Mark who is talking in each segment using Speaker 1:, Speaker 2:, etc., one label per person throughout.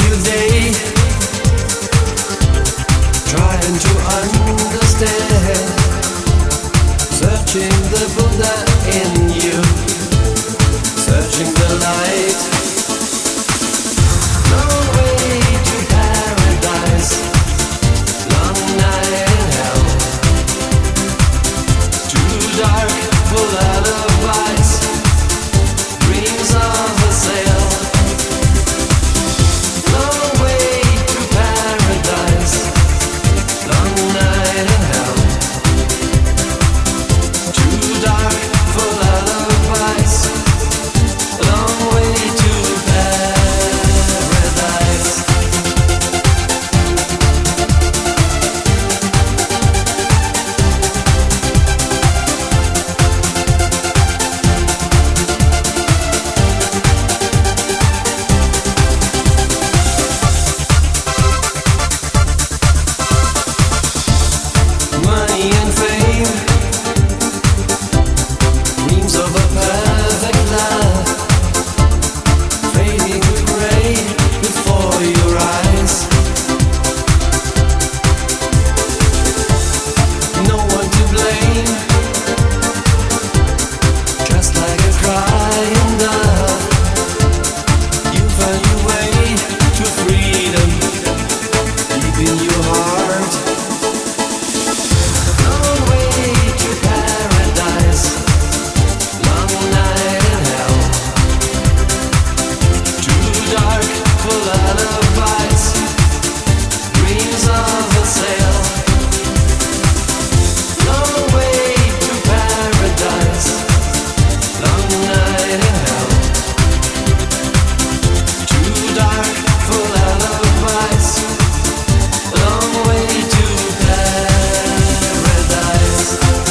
Speaker 1: new day, trying to understand, searching the Buddha in you, searching the light. No way to paradise, long night in hell, too dark for lullabies, dreams of a sail. Long way to paradise, long night in hell, too dark for lullabies, long way to paradise. Money and fame, dreams of a perfect love, fading to gray before your eyes. No one to blame, just like a crying dove. You found your way to freedom, deep in your heart. Long way to paradise, long night in hell, too dark for lullabies, dreams of a sail. Long way to paradise, long night in hell, too dark for lullabies, long way to paradise.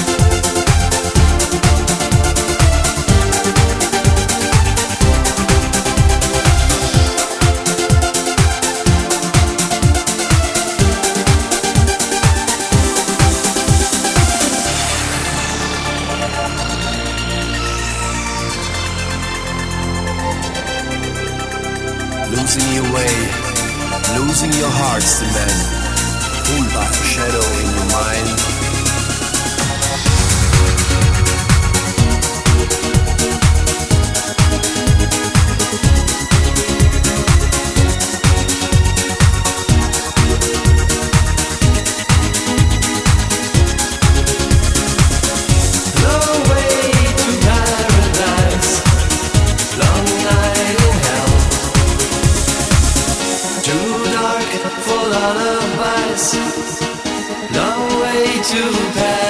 Speaker 1: Losing your way, losing your heart's demand, pulled by a shadow in your mind. Long way to paradise, long night in hell, too dark for lullabies, long way to paradise.